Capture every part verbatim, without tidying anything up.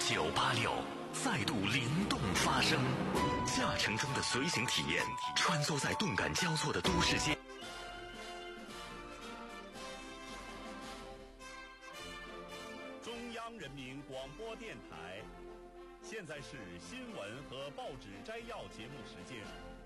九八六再度灵动发生，驾乘中的随行体验，穿梭在动感交错的都市间。 中央人民广播电台，现在是新闻和报纸摘要节目时间。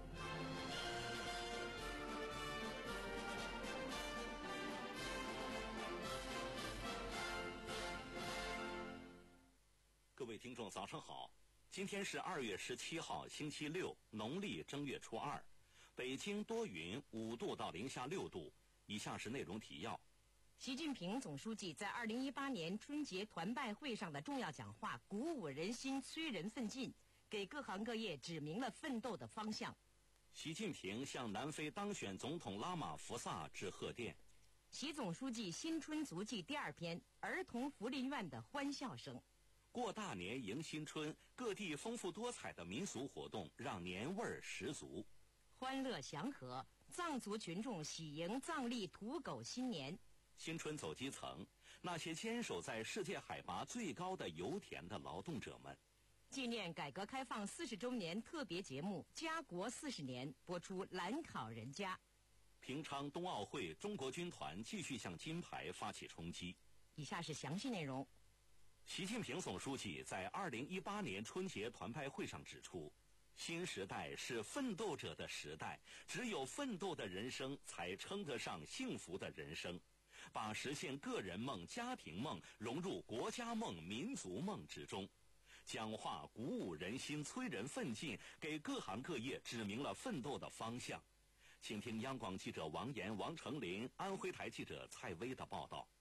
各位听众早上好，今天是二月十七号星期六，农历正月初二，北京多云，五度到零下六度。以下是内容提要。 习近平总书记在二零一八年春节团拜会上的重要讲话鼓舞人心，催人奋进，给各行各业指明了奋斗的方向。 习近平向南非当选总统拉马福萨致贺电。 习总书记新春足迹第二篇：儿童福利院的欢笑声。 过大年迎新春，各地丰富多彩的民俗活动让年味儿十足。 欢乐祥和，藏族群众喜迎藏历土狗新年。 新春走基层，那些坚守在世界海拔最高的油田的劳动者们。 纪念改革开放四十周年特别节目《家国四十年》播出兰考人家。 平昌冬奥会，中国军团继续向金牌发起冲击。 以下是详细内容。 习近平总书记在二零一八年春节团拜会上指出，新时代是奋斗者的时代，只有奋斗的人生才称得上幸福的人生，把实现个人梦、家庭梦融入国家梦、民族梦之中。讲话鼓舞人心，催人奋进，给各行各业指明了奋斗的方向。请听央广记者王岩、王成林，安徽台记者蔡薇的报道。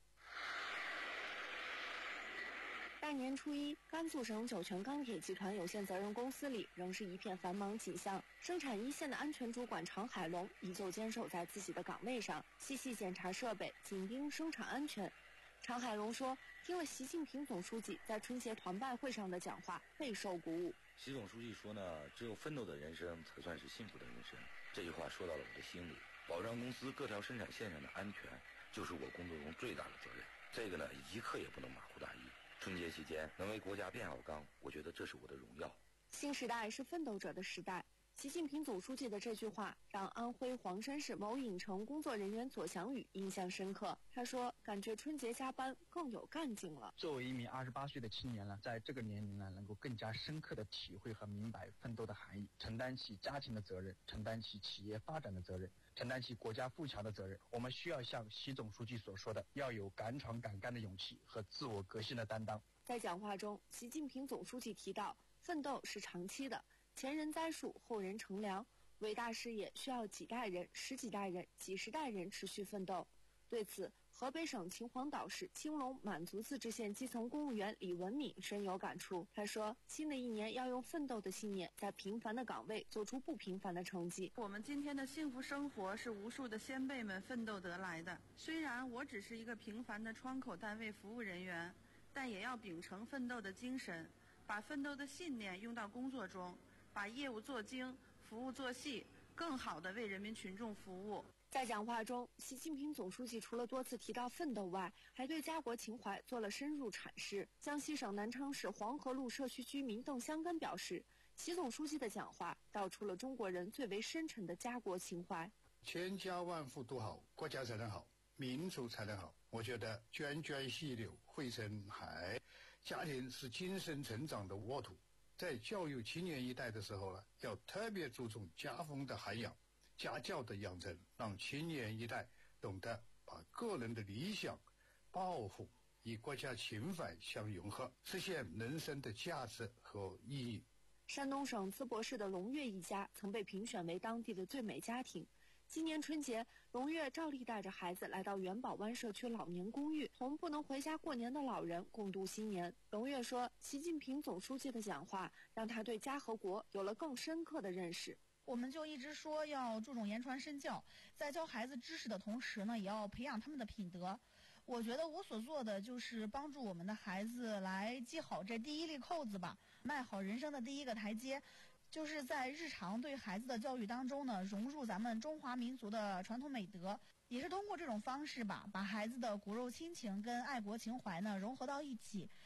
大年初一，甘肃省酒泉钢铁集团有限责任公司里仍是一片繁忙景象。生产一线的安全主管常海龙依旧坚守在自己的岗位上，细细检查设备，紧盯生产安全。常海龙说，听了习近平总书记在春节团拜会上的讲话，备受鼓舞。 习总书记说呢，只有奋斗的人生才算是幸福的人生。这句话说到了我的心里。保障公司各条生产线上的安全，就是我工作中最大的责任。这个呢，一刻也不能马虎大意。春节期间能为国家变好钢，我觉得这是我的荣耀。 新时代是奋斗者的时代。习近平总书记的这句话让安徽黄山市某影城工作人员左翔宇印象深刻。他说，感觉春节加班更有干劲了。 作为一名二十八岁的青年呢，在这个年龄呢，能够更加深刻的体会和明白奋斗的含义，承担起家庭的责任，承担起企业发展的责任，承担起国家富强的责任。我们需要像习总书记所说的，要有敢闯敢干的勇气和自我革新的担当。 在讲话中，习近平总书记提到，奋斗是长期的，前人栽树，后人乘凉，伟大事业需要几代人、十几代人、几十代人持续奋斗。对此，河北省秦皇岛市青龙满族自治县基层公务员李文敏深有感触。他说，新的一年要用奋斗的信念，在平凡的岗位做出不平凡的成绩。 我们今天的幸福生活是无数的先辈们奋斗得来的。虽然我只是一个平凡的窗口单位服务人员，但也要秉承奋斗的精神，把奋斗的信念用到工作中，把业务做精，服务做细，更好地为人民群众服务。 在讲话中，习近平总书记除了多次提到奋斗外，还对家国情怀做了深入阐释。江西省南昌市黄河路社区居民邓香根表示，习总书记的讲话道出了中国人最为深沉的家国情怀。 千家万户都好，国家才能好，民族才能好。我觉得涓涓细流汇成海，家庭是精神成长的沃土。在教育青年一代的时候呢，要特别注重家风的涵养、家教的养成，让青年一代懂得把个人的理想、抱负与国家情怀相融合，实现人生的价值和意义。 山东省淄博市的龙跃一家曾被评选为当地的最美家庭。今年春节，龙跃照例带着孩子来到元宝湾社区老年公寓，同不能回家过年的老人共度新年。龙跃说，习近平总书记的讲话让他对家和国有了更深刻的认识。 我们就一直说要注重言传身教，在教孩子知识的同时呢，也要培养他们的品德。我觉得我所做的就是帮助我们的孩子来系好这第一粒扣子吧，迈好人生的第一个台阶。就是在日常对孩子的教育当中呢，融入咱们中华民族的传统美德，也是通过这种方式吧，把孩子的骨肉亲情跟爱国情怀呢融合到一起，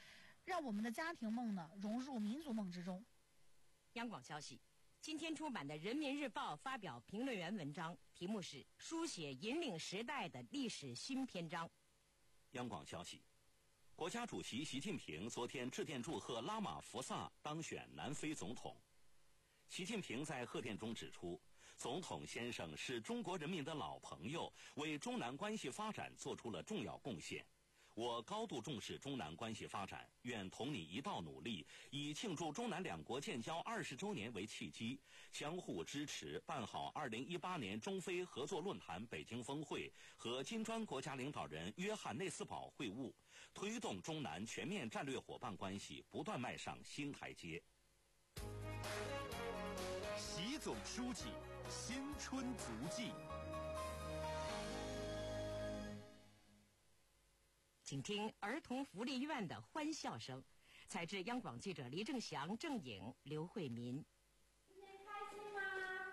让我们的家庭梦呢融入民族梦之中。 央广消息，今天出版的《人民日报》发表评论员文章，题目是“书写引领时代的历史新篇章”。 央广消息，国家主席习近平昨天致电祝贺拉玛福萨当选南非总统。习近平在贺电中指出，总统先生是中国人民的老朋友，为中南关系发展做出了重要贡献。我高度重视中南关系发展，愿同你一道努力，以庆祝中南两国建交二十周年为契机，相互支持办好二零一八年中非合作论坛北京峰会和金砖国家领导人约翰内斯堡会晤，推动中南全面战略伙伴关系不断迈上新台阶。 习总书记新春足迹。 请听儿童福利院的欢笑声。采自央广记者黎正祥、郑颖、刘慧民。 今天开心吗？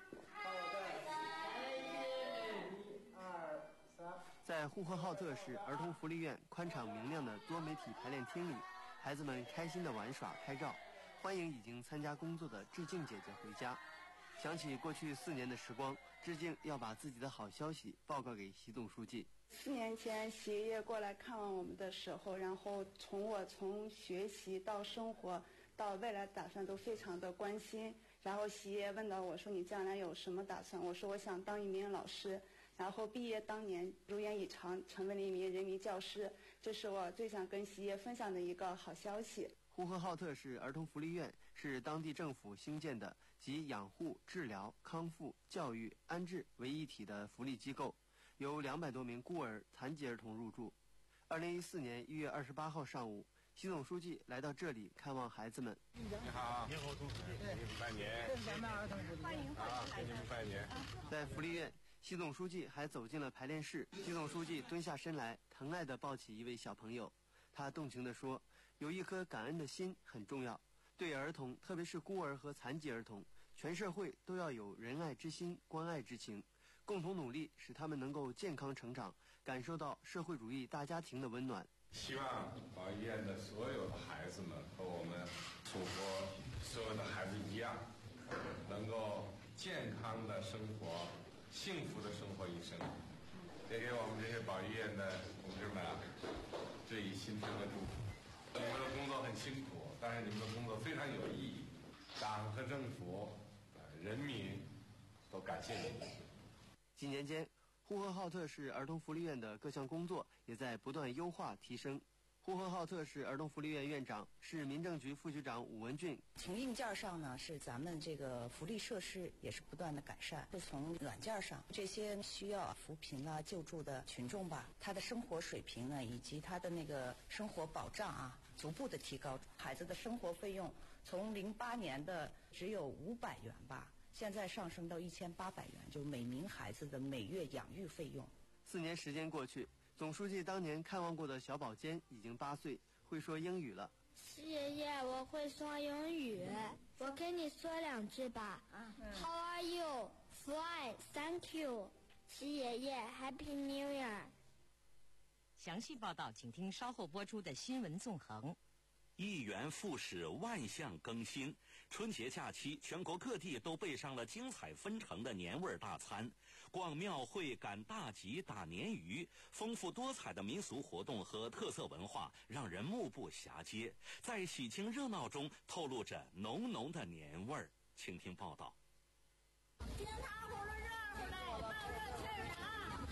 一二三。 在呼和浩特市儿童福利院宽敞明亮的多媒体排练厅里，孩子们开心地玩耍拍照，欢迎已经参加工作的致敬姐姐回家。想起过去四年的时光，致敬要把自己的好消息报告给习总书记。 四年前，习爷爷过来看望我们的时候，然后从我从学习到生活到未来打算都非常的关心。然后习爷爷问到我说：“你将来有什么打算？”我说：“我想当一名老师。”然后毕业当年如愿以偿，成为了一名人民教师。这是我最想跟习爷爷分享的一个好消息。 呼和浩特市儿童福利院是当地政府兴建的集养护、治疗、康复、教育、安置为一体的福利机构，有两百多名孤儿、残疾儿童入住。二零一四年一月二十八号上午，习总书记来到这里看望孩子们。 你好，你好，同志，给你们拜年。这是咱们儿童福利院，欢迎欢迎来。给你们拜年。 在福利院，习总书记还走进了排练室。习总书记蹲下身来，疼爱地抱起一位小朋友，他动情地说：“有一颗感恩的心很重要，对儿童，特别是孤儿和残疾儿童，全社会都要有仁爱之心、关爱之情，共同努力，使他们能够健康成长，感受到社会主义大家庭的温暖。” 希望保医院的所有的孩子们和我们祖国所有的孩子一样，能够健康的生活、幸福的生活一生。也给我们这些保医院的同志们啊，致以新春的祝福。你们的工作很辛苦，但是你们的工作非常有意义，党和政府、人民都感谢你们。 几年间，呼和浩特市儿童福利院的各项工作也在不断优化提升。呼和浩特市儿童福利院院长、市民政局副局长武文俊： 从硬件上呢，是咱们这个福利设施也是不断的改善；是从软件上，这些需要扶贫啊、救助的群众吧，他的生活水平呢，以及他的那个生活保障啊，逐步的提高。孩子的生活费用从零八年的只有五百元吧，现在上升到一千八百元，就每名孩子的每月养育费用。 四年时间过去，总书记当年看望过的小宝坚已经八岁，会说英语了。 习爷爷，我会说英语，我跟你说两句吧。How are you? Fine, thank you. 习爷爷 ，Happy New Year。 详细报道，请听稍后播出的新闻纵横。 一元复始，万象更新。春节假期，全国各地都备上了精彩纷呈的年味大餐。逛庙会、赶大集、打年鱼，丰富多彩的民俗活动和特色文化让人目不暇接，在喜庆热闹中透露着浓浓的年味儿。请听报道。 听糖葫芦热乎嘞，冒热气儿的啊！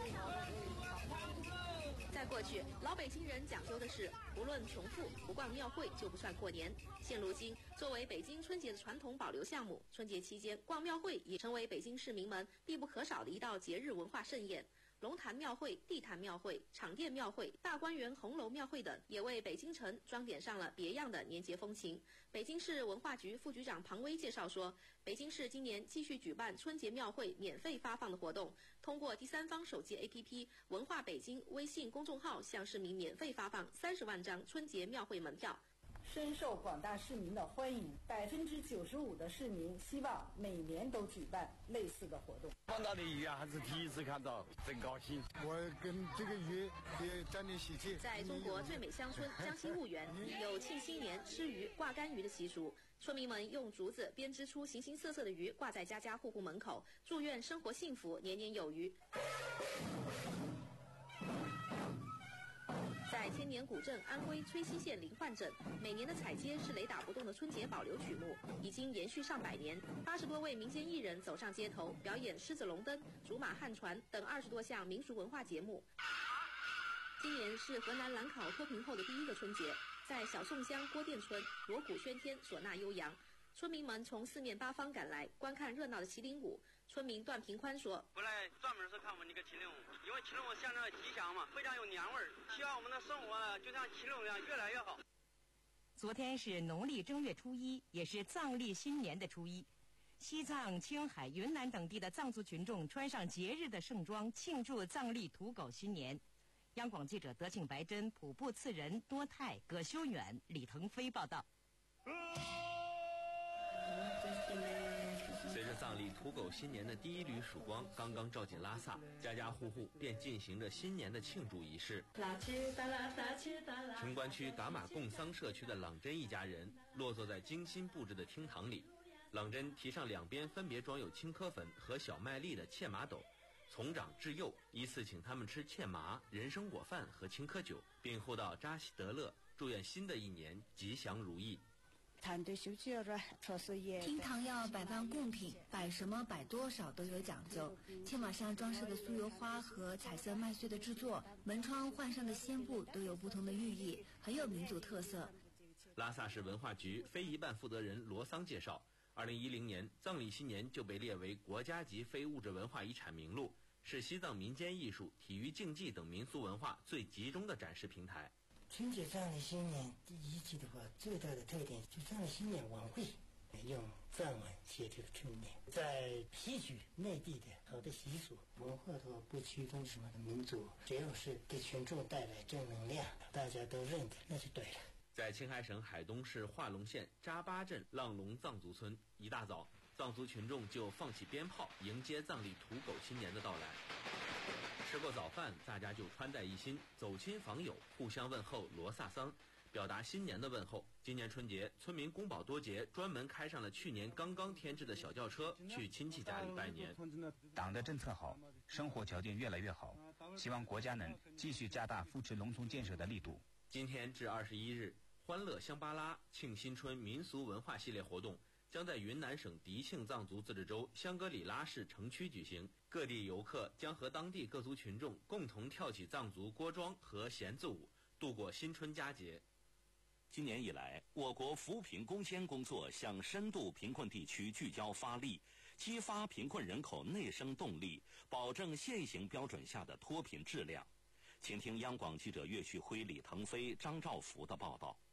在过去，老北京人讲究的是，无论穷富，不逛庙会就不算过年。现如今，作为北京春节的传统保留项目，春节期间逛庙会也成为北京市民们必不可少的一道节日文化盛宴。龙潭庙会、地坛庙会、场店庙会、大观园红楼庙会等，也为北京城装点上了别样的年节风情。北京市文化局副局长庞威介绍说，北京市今年继续举办春节庙会免费发放的活动，通过第三方手机 A P P 文化北京微信公众号向市民免费发放三十万张春节庙会门票。 深受广大市民的欢迎，百分之九十五的市民希望每年都举办类似的活动。 广大的鱼啊，还是第一次看到，真高兴。 我跟这个鱼也沾点喜气。 在中国最美乡村江西婺源，有庆新年吃鱼、挂干鱼的习俗。村民们用竹子编织出形形色色的鱼，挂在家家户户门口，祝愿生活幸福，年年有余。在千年古镇安徽崔溪县临焕镇，每年的踩街是雷打不动的春节保留曲目，已经延续上百年。八十多位民间艺人走上街头，表演狮子龙灯、竹马汉船等二十多项民俗文化节目。今年是河南兰考脱贫后的第一个春节，在小宋乡郭店村，锣鼓喧天，唢呐悠扬，村民们从四面八方赶来观看热闹的麒麟舞。村民段平宽说：“ 过来专门是看我们这个麒麟舞，因为麒麟舞象征吉祥嘛，非常有娘味儿。希望我们的生活呢，就像麒麟舞一样越来越好。” 昨天是农历正月初一，也是藏历新年的初一。西藏、青海、云南等地的藏族群众穿上节日的盛装，庆祝藏历土狗新年。央广记者德庆白珍、普布次仁、多泰、葛修远、李腾飞报道。 随着藏历土狗新年的第一缕曙光刚刚照进拉萨，家家户户便进行着新年的庆祝仪式。城关区噶玛贡桑社区的朗真一家人落坐在精心布置的厅堂里，朗真提上两边分别装有青稞粉和小麦粒的切麻斗，从长至幼依次请他们吃切麻、人参果饭和青稞酒，并互道扎西德勒，祝愿新的一年吉祥如意。 厅堂要摆放贡品，摆什么摆多少都有讲究。切马上装饰的酥油花和彩色麦穗的制作，门窗换上的仙布都有不同的寓意，很有民族特色。 拉萨市文化局非遗办负责人罗桑介绍，二零一零年藏历新年就被列为国家级非物质文化遗产名录，是西藏民间艺术、体育竞技等民俗文化最集中的展示平台。 春节藏历新年第一季的话，最大的特点就藏历新年晚会，用藏文写这个春联，在提取内地的好的习俗文化的话，不驱动什么的民族，只要是给群众带来正能量，大家都认可，那就对了。 在青海省海东市化隆县扎巴镇浪龙藏族村，一大早，藏族群众就放起鞭炮迎接藏历土狗新年的到来。吃过早饭，大家就穿戴一新，走亲访友，互相问候罗萨桑，表达新年的问候。今年春节，村民宫保多节专门开上了去年刚刚添置的小轿车，去亲戚家里拜年。 党的政策好，生活条件越来越好，希望国家能继续加大扶持农村建设的力度。 今天至二十一日，欢乐香巴拉庆新春民俗文化系列活动将在云南省迪庆藏族自治州香格里拉市城区举行，各地游客将和当地各族群众共同跳起藏族锅庄和弦子舞，度过新春佳节。 今年以来，我国扶贫攻坚工作向深度贫困地区聚焦发力，激发贫困人口内生动力，保证现行标准下的脱贫质量。请听央广记者岳旭辉、李腾飞、张兆福的报道。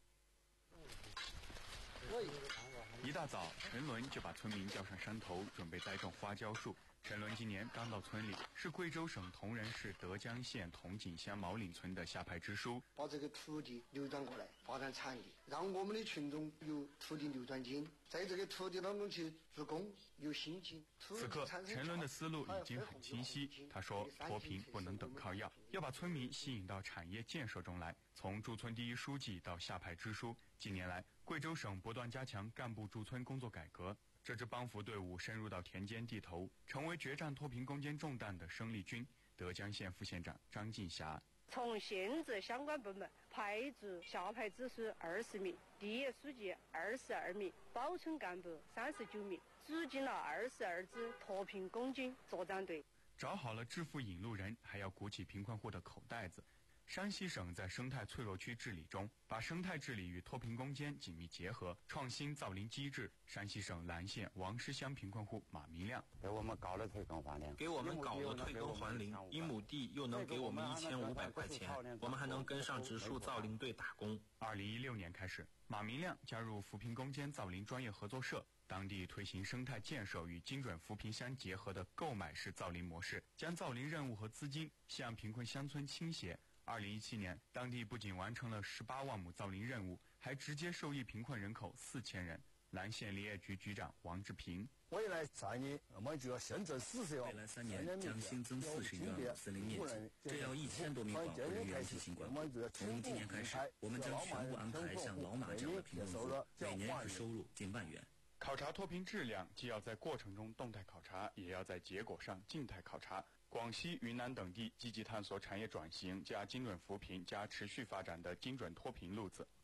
一大早，陈伦就把村民叫上山头，准备栽种花椒树。陈伦今年刚到村里，是贵州省铜仁市德江县铜井乡毛岭村的下派支书。 把这个土地流转过来，发展产业，让我们的群众有土地流转金，在这个土地当中去做工，有心情。 此刻，陈伦的思路已经很清晰。他说，脱贫不能等靠要，要把村民吸引到产业建设中来。从驻村第一书记到下派支书，近年来，贵州省不断加强干部驻村工作改革。这支帮扶队伍深入到田间地头，成为决战脱贫攻坚重担的生力军。德江县副县长张进霞： 从县直相关部门派驻下派支书二十名，地业书记二十二名，保村干部三十九名，组进了二十二支脱贫攻坚作战队。 找好了致富引路人，还要鼓起贫困户的口袋子。山西省在生态脆弱区治理中，把生态治理与脱贫攻坚紧密结合，创新造林机制。山西省岚县王师乡贫困户马明亮： 给我们搞了退耕还林， 给我们搞了退耕还林，一亩地又能给我们一千五百块钱，我们还能跟上植树造林队打工。 二零一六年开始，马明亮加入扶贫攻坚造林专业合作社，当地推行生态建设与精准扶贫相结合的购买式造林模式，将造林任务和资金向贫困乡村倾斜。二零一七年，当地不仅完成了十八万亩造林任务， 还直接受益贫困人口四千人。兰县林业局局长王志平： 未来三年，我们就要新增四十万。 未来三年将新增四十余万亩森林面积，这要一千多名保护人员进行管理。从今年开始，我们将全部安排像老马这样的贫困户，每年可收入近万元。 考察脱贫质量，既要在过程中动态考察，也要在结果上静态考察。广西、云南等地积极探索产业转型加精准扶贫加持续发展的精准脱贫路子。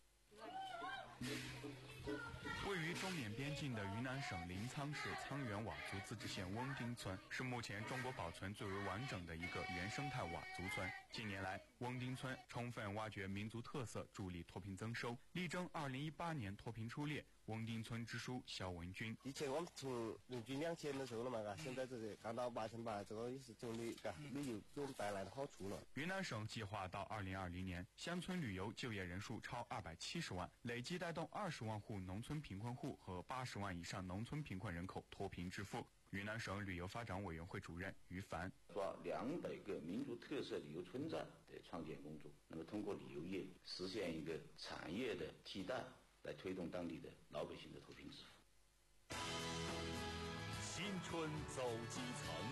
位于中缅边境的云南省临沧市沧源佤族自治县翁丁村，是目前中国保存最为完整的一个原生态佤族村。近年来，翁丁村充分挖掘民族特色，助力脱贫增收，力争二零一八年脱贫出列。翁丁村支书肖文军： 以前我们从人均两千的时候了嘛，嘎，现在这个干到八千八，这个也是总的嘎旅游给我们带来的好处了。 云南省计划到二零二零年，乡村旅游就业人数超二百七十万，累计带动二十万户农村贫困户和八十万以上农村贫困人口脱贫致富。云南省旅游发展委员会主任于凡： 抓两百个民族特色旅游村站的创建工作，那么通过旅游业实现一个产业的替代，来推动当地的老百姓的脱贫致富。 新春走基层。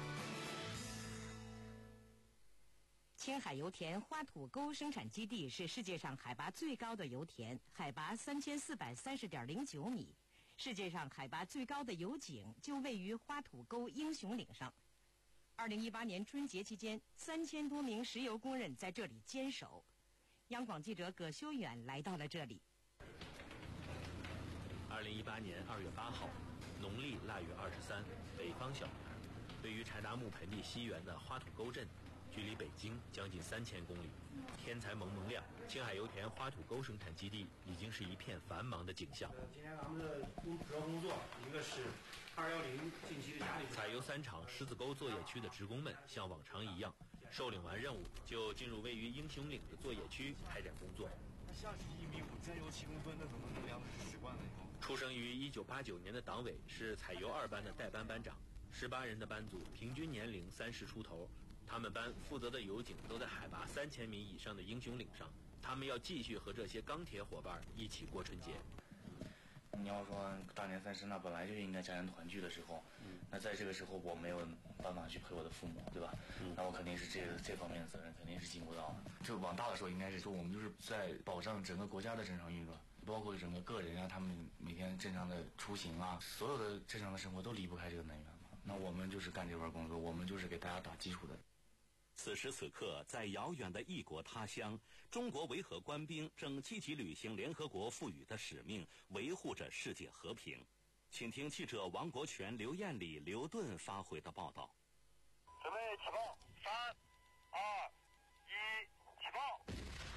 青海油田花土沟生产基地是世界上海拔最高的油田，海拔三千四百三十点零九米。世界上海拔最高的油井就位于花土沟英雄岭上。二零一八年春节期间，三千多名石油工人在这里坚守。央广记者葛修远来到了这里。 二零一八年二月八号，农历腊月二十三，北方小年，位于柴达木盆地西缘的花土沟镇，距离北京将近三千公里。天才蒙蒙亮，青海油田花土沟生产基地已经是一片繁忙的景象。 今天咱们的工主要工作，一个是二幺零近期的压力。 采油三厂狮子沟作业区的职工们像往常一样，受领完任务就进入位于英雄岭的作业区开展工作。 下是一米五，再有七公分的可能能量是习惯了以后。 出生于一九八九年的党委是采油二班的代班班长，十八人的班组，平均年龄三十出头。他们班负责的油井都在海拔三千米以上的英雄岭上，他们要继续和这些钢铁伙伴一起过春节。 你要说大年三十，那本来就应该家人团聚的时候，嗯、那在这个时候我没有办法去陪我的父母，对吧？嗯、那我肯定是这个这方面的责任肯定是尽不到的。就往大的说，应该是说我们就是在保障整个国家的正常运转，包括整个个人啊，他们每天正常的出行啊，所有的正常的生活都离不开这个能源嘛。那我们就是干这份工作，我们就是给大家打基础的。 此时此刻，在遥远的异国他乡，中国维和官兵正积极履行联合国赋予的使命，维护着世界和平。请听记者王国权、刘艳丽、刘顿发回的报道。 准备起爆！三、二、一，起爆！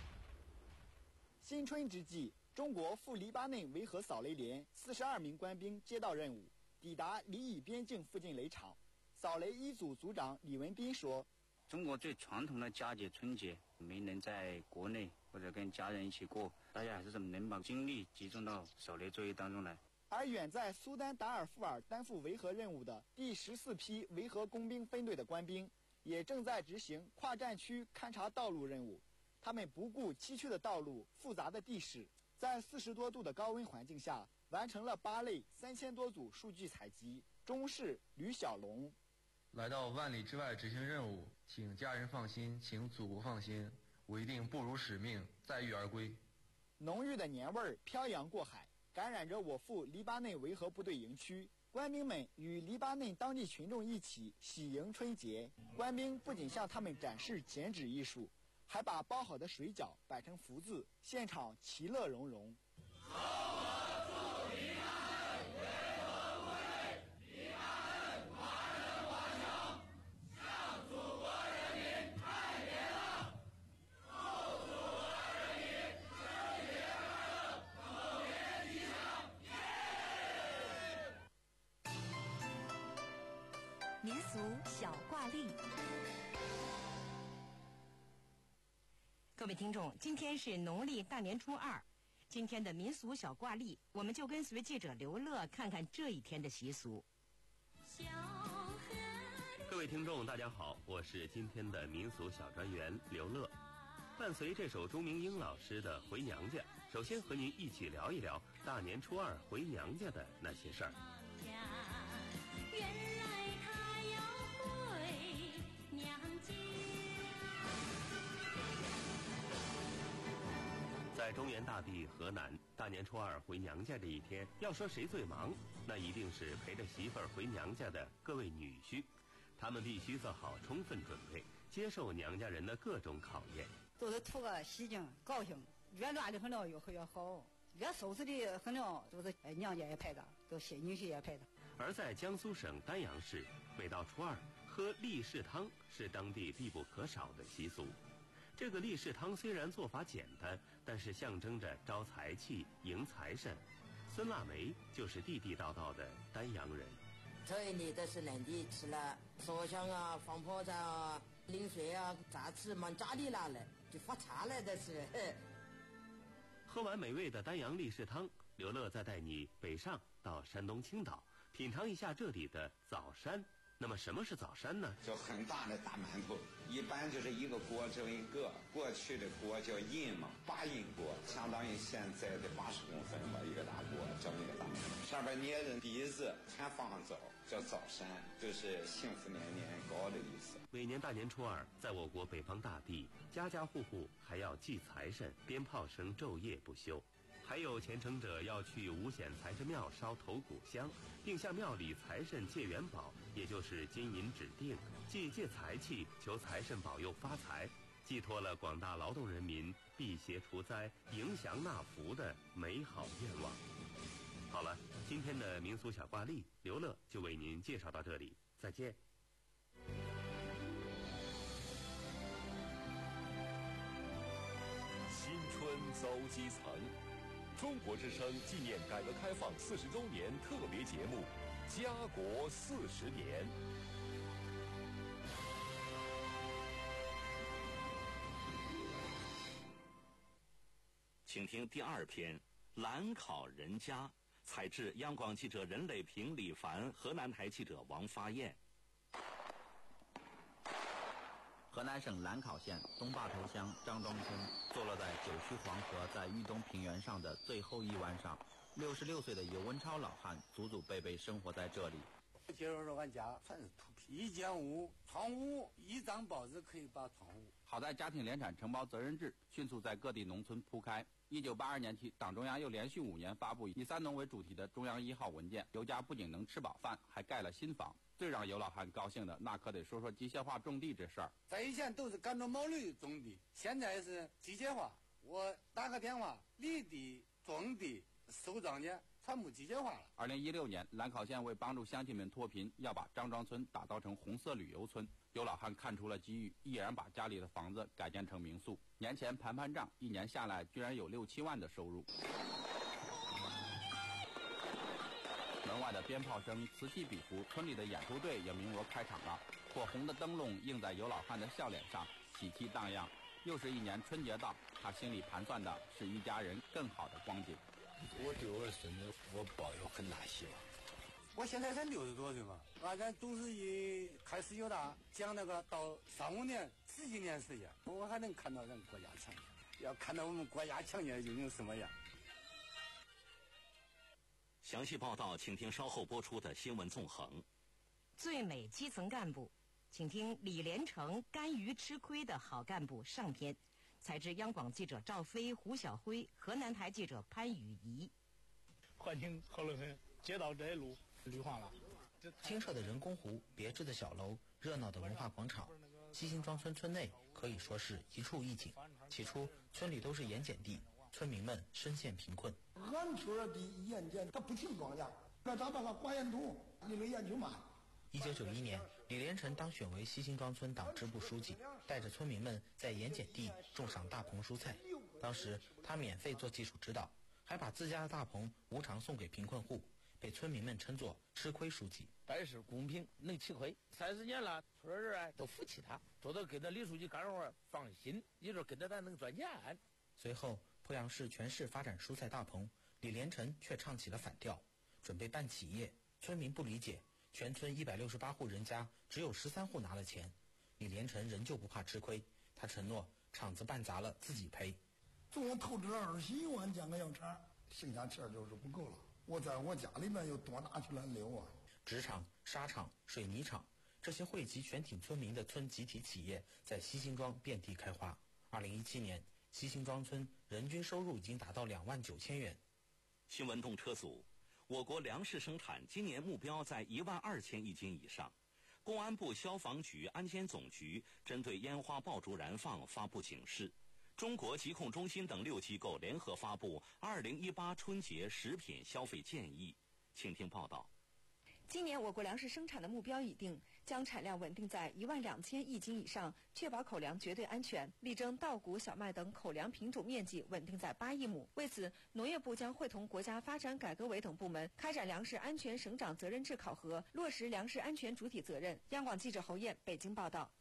新春之际，中国赴黎巴嫩维和扫雷连四十二名官兵接到任务，抵达黎以边境附近雷场。扫雷一组组长李文斌说： 中国最传统的佳节春节没能在国内或者跟家人一起过，大家还是能把精力集中到扫雷作业当中来。 而远在苏丹达尔富尔担负维和任务的第十四批维和工兵分队的官兵，也正在执行跨战区勘察道路任务。他们不顾崎岖的道路、复杂的地势，在四十多度的高温环境下，完成了八类三千多组数据采集。中士吕小龙。 来到万里之外执行任务，请家人放心，请祖国放心，我一定不辱使命，载誉而归。 浓郁的年味儿飘扬过海，感染着我赴黎巴嫩维和部队营区。官兵们与黎巴嫩当地群众一起喜迎春节。官兵不仅向他们展示剪纸艺术，还把包好的水饺摆成福字，现场其乐融融。 民俗小挂历。 各位听众，今天是农历大年初二，今天的民俗小挂历，我们就跟随记者刘乐看看这一天的习俗。 各位听众，大家好，我是今天的民俗小专员刘乐。 伴随这首钟明英老师的《回娘家》，首先和您一起聊一聊大年初二回娘家的那些事儿。 原来他要回娘家。 在中原大地河南，大年初二回娘家这一天，要说谁最忙，那一定是陪着媳妇儿回娘家的各位女婿，他们必须做好充分准备，接受娘家人的各种考验。 都是图个喜庆高兴，越乱的很了越越好，越收拾的很了，都是娘家也陪着，都是女婿也陪着。 而在江苏省丹阳市，每到初二喝立氏汤是当地必不可少的习俗。这个立氏汤虽然做法简单，但是象征着招财气、迎财神。孙腊梅就是地地道道的丹阳人。 这一年都是嫩的吃了，烧香啊、放炮仗啊、领水啊，咋吃往家里拿来就发财了，这是。 喝完美味的丹阳立氏汤，刘乐再带你北上到山东青岛，品尝一下这里的枣山。那么什么是枣山呢？ 就很大的大馒头，一般就是一个锅蒸一个。过去的锅叫印嘛，八印锅，相当于现在的八十公分吧，一个大锅蒸一个大馒头，上边捏着鼻子，全放枣，叫枣山，就是幸福年年高的意思。 每年大年初二，在我国北方大地，家家户户还要祭财神，鞭炮声昼夜不休。还有虔诚者要去五显财神庙烧头骨香，并向庙里财神借元宝，也就是金银指定，既借财气，求财神保佑发财，寄托了广大劳动人民辟邪除灾、迎祥纳福的美好愿望。好了，今天的民俗小挂历，刘乐就为您介绍到这里，再见。 新春走基层。中国之声纪念改革开放四十周年特别节目《家国四十年》。 请听第二篇《兰考人家》，采自央广记者任磊平、李凡，河南台记者王发燕。 河南省兰考县东坝头乡张庄村，坐落在九曲黄河在豫东平原上的最后一湾上。六十六岁的尤文超老汉祖祖辈辈生活在这里。 介绍说俺家全是土坯，一间屋窗户一张报纸可以把窗户。 好在家庭联产承包责任制迅速在各地农村铺开。一九八二年起，党中央又连续五年发布以三农为主题的中央一号文件，尤家不仅能吃饱饭，还盖了新房。最让尤老汉高兴的，那可得说说机械化种地这事儿。 在以前都是赶着毛驴种地，现在是机械化。我打个电话，犁地、种地、收庄稼，全部机械化了。 二零一六年，兰考县为帮助乡亲们脱贫，要把张庄村打造成红色旅游村。尤老汉看出了机遇，毅然把家里的房子改建成民宿。年前盘盘账，一年下来居然有六七万的收入。门外的鞭炮声此起彼伏，村里的演出队也鸣锣开场了。火红的灯笼映在尤老汉的笑脸上，喜气荡漾。又是一年春节到，他心里盘算的是一家人更好的光景。 我对我的孙子，我抱有很大希望。 我现在才六十多岁嘛，俺咱董事一开始有大讲那个到三五年、十几年时间，我还能看到咱国家强健。要看到我们国家强健究竟什么样？ 详细报道，请听稍后播出的新闻纵横。 最美基层干部，请听李连成甘于吃亏的好干部上篇，采自央广记者赵飞、胡晓辉，河南台记者潘雨怡。 环境好得很，街道这一路绿化了。 清澈的人工湖，别致的小楼，热闹的文化广场，西辛庄村村内可以说是一处一景。起初，村里都是盐碱地，村民们深陷贫困。 俺村的盐碱它不行庄稼，那咋办？个刮盐土，你们盐就慢。 一九九一年，李连成当选为西辛庄村党支部书记，带着村民们在盐碱地种上大棚蔬菜。当时他免费做技术指导，还把自家的大棚无偿送给贫困户，被村民们称作吃亏书记。 办事公平，能吃亏。三十年了，村儿人都服气他，说他跟着李书记干活放心，你说跟着咱能赚钱。 随后，濮阳市全市发展蔬菜大棚，李连成却唱起了反调，准备办企业。村民不理解，全村一百六十八户人家只有十三户拿了钱。 李连成仍旧不怕吃亏，他承诺厂子办砸了自己赔。 总共投资了二十一万建个洋厂，剩下钱就是不够了。我在我家里面又多拿去了六万。 纸厂、沙厂、水泥厂，这些惠及全体村民的村集体企业在西辛庄遍地开花。二零一七年，西辛庄村人均收入已经达到两万九千元。 新闻动车组，我国粮食生产今年目标在一万二千亿斤以上。公安部、消防局、安监总局针对烟花爆竹燃放发布警示。中国疾控中心等六机构联合发布二零一八春节食品消费建议。请听报道。 今年我国粮食生产的目标已定，将产量稳定在一万两千亿斤以上，确保口粮绝对安全，力争稻谷、小麦等口粮品种面积稳定在八亿亩。为此，农业部将会同国家发展改革委等部门开展粮食安全省长责任制考核，落实粮食安全主体责任。央广记者侯燕北京报道。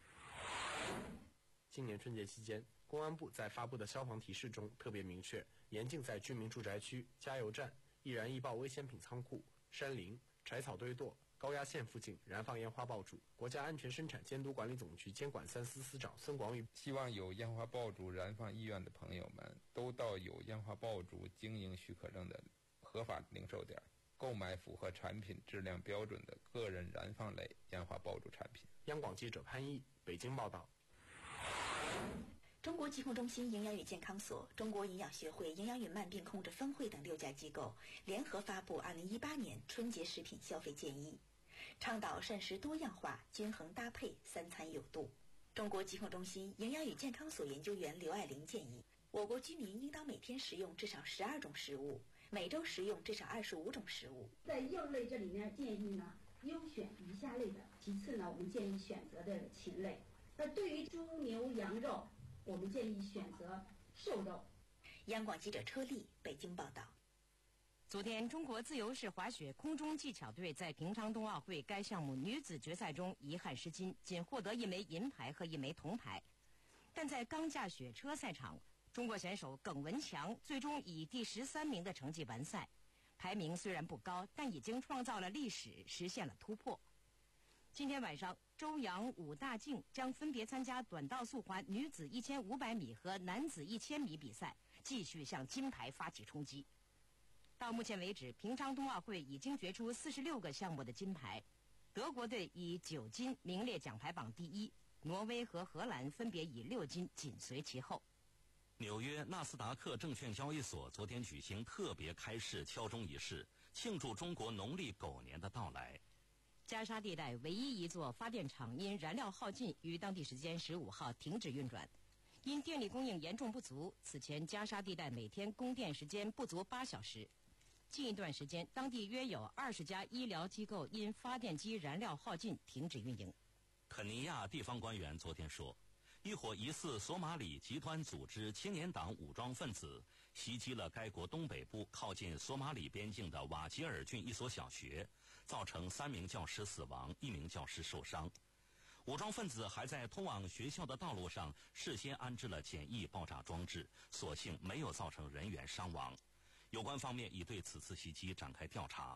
今年春节期间，公安部在发布的消防提示中特别明确，严禁在居民住宅区、加油站、易燃易爆危险品仓库、山林、柴草堆垛、高压线附近燃放烟花爆竹。国家安全生产监督管理总局监管三司司长孙广宇希望有烟花爆竹燃放意愿的朋友们，都到有烟花爆竹经营许可证的合法零售点，购买符合产品质量标准的个人燃放类烟花爆竹产品。 央广记者潘毅北京报道。 中国疾控中心营养与健康所、中国营养学会营养与慢病控制分会等六家机构联合发布二零一八年春节食品消费建议，倡导膳食多样化、均衡搭配、三餐有度。中国疾控中心营养与健康所研究员刘爱玲建议，我国居民应当每天食用至少十二种食物，每周食用至少二十五种食物。 在肉类这里面建议呢，优选以下类的。其次呢，我们建议选择的禽类。那对于猪、牛、羊肉，我们建议选择瘦肉。 央广记者车丽北京报道。 昨天，中国自由式滑雪空中技巧队在平昌冬奥会该项目女子决赛中遗憾失金，仅获得一枚银牌和一枚铜牌。但在钢架雪车赛场，中国选手耿文强最终以第十三名的成绩完赛，排名虽然不高，但已经创造了历史，实现了突破。今天晚上，周洋、武大靖将分别参加短道速滑女子一千五百米和男子一千米比赛，继续向金牌发起冲击。到目前为止，平昌冬奥会已经决出四十六个项目的金牌，德国队以九金名列奖牌榜第一，挪威和荷兰分别以六金紧随其后。 纽约纳斯达克证券交易所昨天举行特别开市敲钟仪式，庆祝中国农历狗年的到来。 加沙地带唯一一座发电厂因燃料耗尽，于当地时间十五号停止运转。因电力供应严重不足，此前加沙地带每天供电时间不足八小时。近一段时间，当地约有二十家医疗机构因发电机燃料耗尽停止运营。 肯尼亚地方官员昨天说，一伙疑似索马里极端组织青年党武装分子袭击了该国东北部靠近索马里边境的瓦吉尔郡一所小学，造成三名教师死亡，一名教师受伤。武装分子还在通往学校的道路上事先安置了简易爆炸装置，所幸没有造成人员伤亡。有关方面已对此次袭击展开调查。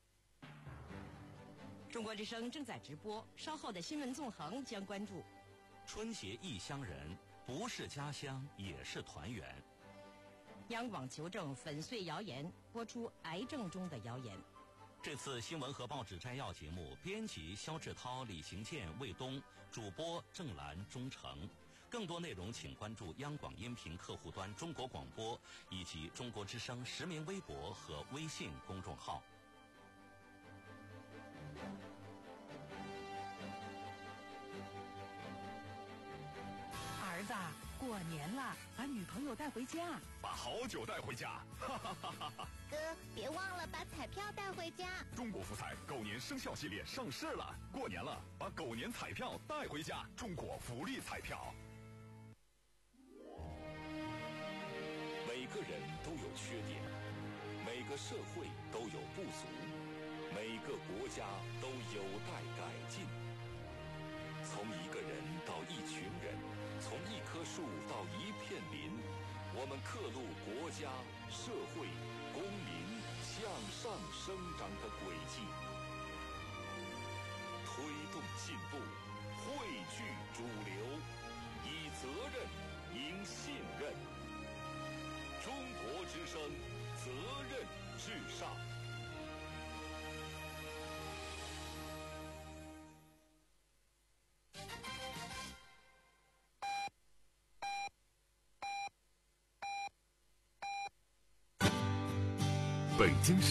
中国之声正在直播，稍后的新闻纵横将关注春节异乡人，不是家乡也是团圆。 央广求证粉碎谣言，播出癌症中的谣言。 这次新闻和报纸摘要节目，编辑肖志涛、李行健、魏东，主播郑兰、钟诚。更多内容请关注央广音频客户端中国广播以及中国之声实名微博和微信公众号。 儿子，过年了，把女朋友带回家， 把好酒带回家，哈哈哈哈哈！ 哥，别忘了把彩票带回家。 中国福彩狗年生肖系列上市了，过年了，把狗年彩票带回家。中国福利彩票。 每个人都有缺点，每个社会都有不足，每个国家都有待改进。从一个人到一群人，从一棵树到一片林，我们刻录国家、社会、公民向上生长的轨迹，推动进步， 汇聚主流，以责任赢信任。中国之声，责任至上。 北京市